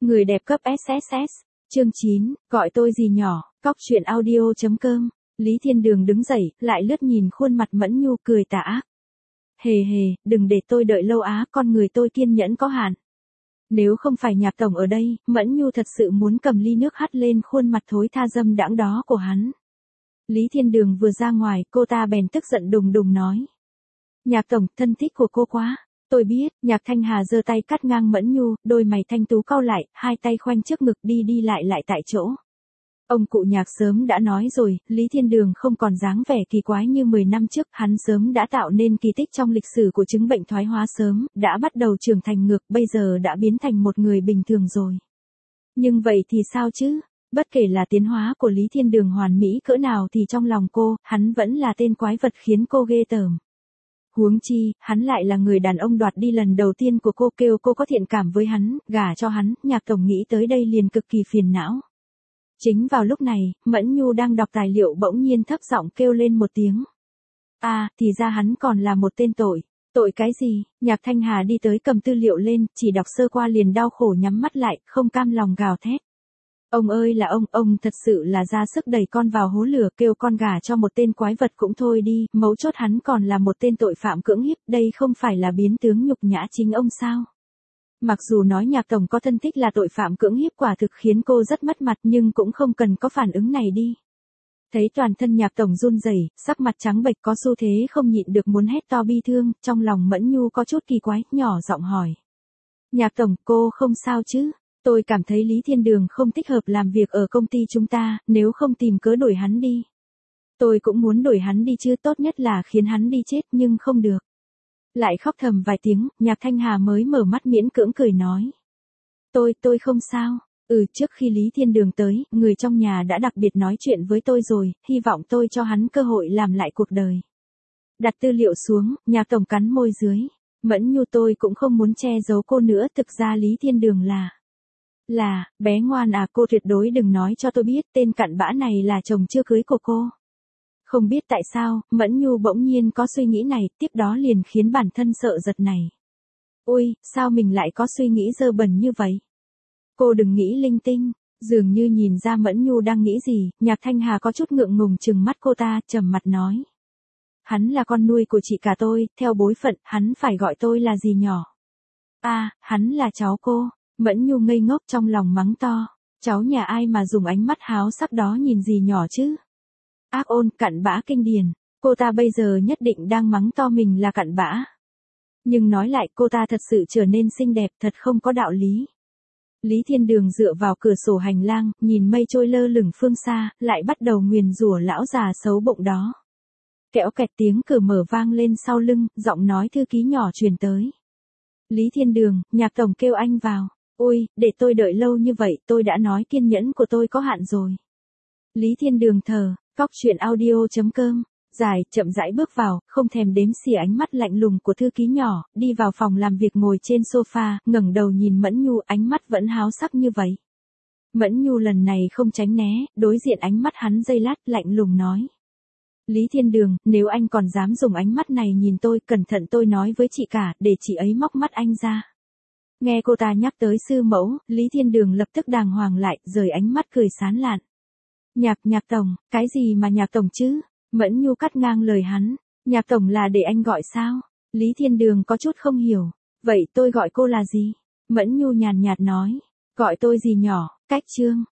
Người đẹp cấp SSS. Chương 9, gọi tôi gì nhỏ, cóc truyện audio.com. Lý Thiên Đường đứng dậy, lại lướt nhìn khuôn mặt Mẫn Nhu cười tà ác. Hề hề, đừng để tôi đợi lâu á, con người tôi kiên nhẫn có hạn. Nếu không phải Nhạc tổng ở đây, Mẫn Nhu thật sự muốn cầm ly nước hắt lên khuôn mặt thối tha dâm đãng đó của hắn. Lý Thiên Đường vừa ra ngoài, cô ta bèn tức giận đùng đùng nói. Nhạc tổng, thân thích của cô quá. Tôi biết. Nhạc Thanh Hà giơ tay cắt ngang Mẫn Nhu, đôi mày thanh tú cau lại, hai tay khoanh trước ngực đi đi lại tại chỗ. Ông cụ Nhạc sớm đã nói rồi, Lý Thiên Đường không còn dáng vẻ kỳ quái như 10 năm trước, hắn sớm đã tạo nên kỳ tích trong lịch sử của chứng bệnh thoái hóa sớm, đã bắt đầu trưởng thành ngược, bây giờ đã biến thành một người bình thường rồi. Nhưng vậy thì sao chứ? Bất kể là tiến hóa của Lý Thiên Đường hoàn mỹ cỡ nào thì trong lòng cô, hắn vẫn là tên quái vật khiến cô ghê tởm. Huống chi, hắn lại là người đàn ông đoạt đi lần đầu tiên của cô, kêu cô có thiện cảm với hắn, gả cho hắn. Nhạc tổng nghĩ tới đây liền cực kỳ phiền não. Chính vào lúc này, Mẫn Nhu đang đọc tài liệu bỗng nhiên thấp giọng kêu lên một tiếng. Thì ra hắn còn là một tên tội. Tội cái gì? Nhạc Thanh Hà đi tới cầm tư liệu lên, chỉ đọc sơ qua liền đau khổ nhắm mắt lại, không cam lòng gào thét. Ông ơi là ông thật sự là ra sức đẩy con vào hố lửa, kêu con gả cho một tên quái vật cũng thôi đi, mấu chốt hắn còn là một tên tội phạm cưỡng hiếp, đây không phải là biến tướng nhục nhã chính ông sao? Mặc dù nói Nhạc tổng có thân thích là tội phạm cưỡng hiếp quả thực khiến cô rất mất mặt, nhưng cũng không cần có phản ứng này đi. Thấy toàn thân Nhạc tổng run rẩy, sắc mặt trắng bệch có xu thế không nhịn được muốn hét to bi thương, trong lòng Mẫn Nhu có chút kỳ quái, nhỏ giọng hỏi. Nhạc tổng, cô không sao chứ? Tôi cảm thấy Lý Thiên Đường không thích hợp làm việc ở công ty chúng ta, nếu không tìm cớ đuổi hắn đi. Tôi cũng muốn đuổi hắn đi chứ, tốt nhất là khiến hắn đi chết, nhưng không được. Lại khóc thầm vài tiếng, Nhạc Thanh Hà mới mở mắt miễn cưỡng cười nói. Tôi không sao. Trước khi Lý Thiên Đường tới, người trong nhà đã đặc biệt nói chuyện với tôi rồi, hy vọng tôi cho hắn cơ hội làm lại cuộc đời. Đặt tư liệu xuống, Nhạc tổng cắn môi dưới. Mẫn Nhu, tôi cũng không muốn che giấu cô nữa, thực ra Lý Thiên Đường bé ngoan cô tuyệt đối đừng nói cho tôi biết tên cặn bã này là chồng chưa cưới của cô. Không biết tại sao, Mẫn Nhu bỗng nhiên có suy nghĩ này, tiếp đó liền khiến bản thân sợ giật này. Ôi, sao mình lại có suy nghĩ dơ bẩn như vậy? Cô đừng nghĩ linh tinh. Dường như nhìn ra Mẫn Nhu đang nghĩ gì, Nhạc Thanh Hà có chút ngượng ngùng trừng mắt cô ta, trầm mặt nói. Hắn là con nuôi của chị cả tôi, theo bối phận, hắn phải gọi tôi là gì nhỏ. Hắn là cháu cô. Mẫn Nhu ngây ngốc trong lòng mắng to. Cháu nhà ai mà dùng ánh mắt háo sắc đó nhìn gì nhỏ chứ? Ác ôn, cặn bã kinh điển. Cô ta bây giờ nhất định đang mắng to mình là cặn bã. Nhưng nói lại, cô ta thật sự trở nên xinh đẹp, thật không có đạo lý. Lý Thiên Đường dựa vào cửa sổ hành lang, nhìn mây trôi lơ lửng phương xa, lại bắt đầu nguyền rủa lão già xấu bụng đó. Kẽo kẹt tiếng cửa mở vang lên sau lưng, giọng nói thư ký nhỏ truyền tới. Lý Thiên Đường, Nhạc tổng kêu anh vào. Ôi, để tôi đợi lâu như vậy, tôi đã nói kiên nhẫn của tôi có hạn rồi. Lý Thiên Đường thờ, cóc truyện audio.com. Chậm rãi bước vào, không thèm đếm xỉa ánh mắt lạnh lùng của thư ký nhỏ, đi vào phòng làm việc ngồi trên sofa, ngẩng đầu nhìn Mẫn Nhu, ánh mắt vẫn háo sắc như vậy. Mẫn Nhu lần này không tránh né, đối diện ánh mắt hắn giây lát, lạnh lùng nói. Lý Thiên Đường, nếu anh còn dám dùng ánh mắt này nhìn tôi, cẩn thận tôi nói với chị cả, để chị ấy móc mắt anh ra. Nghe cô ta nhắc tới sư mẫu, Lý Thiên Đường lập tức đàng hoàng lại, rời ánh mắt cười sán lạn. Nhạc tổng, cái gì mà Nhạc tổng chứ? Mẫn Nhu cắt ngang lời hắn. Nhạc tổng là để anh gọi sao? Lý Thiên Đường có chút không hiểu. Vậy tôi gọi cô là gì? Mẫn Nhu nhàn nhạt nói. Gọi tôi gì nhỏ, cách chương.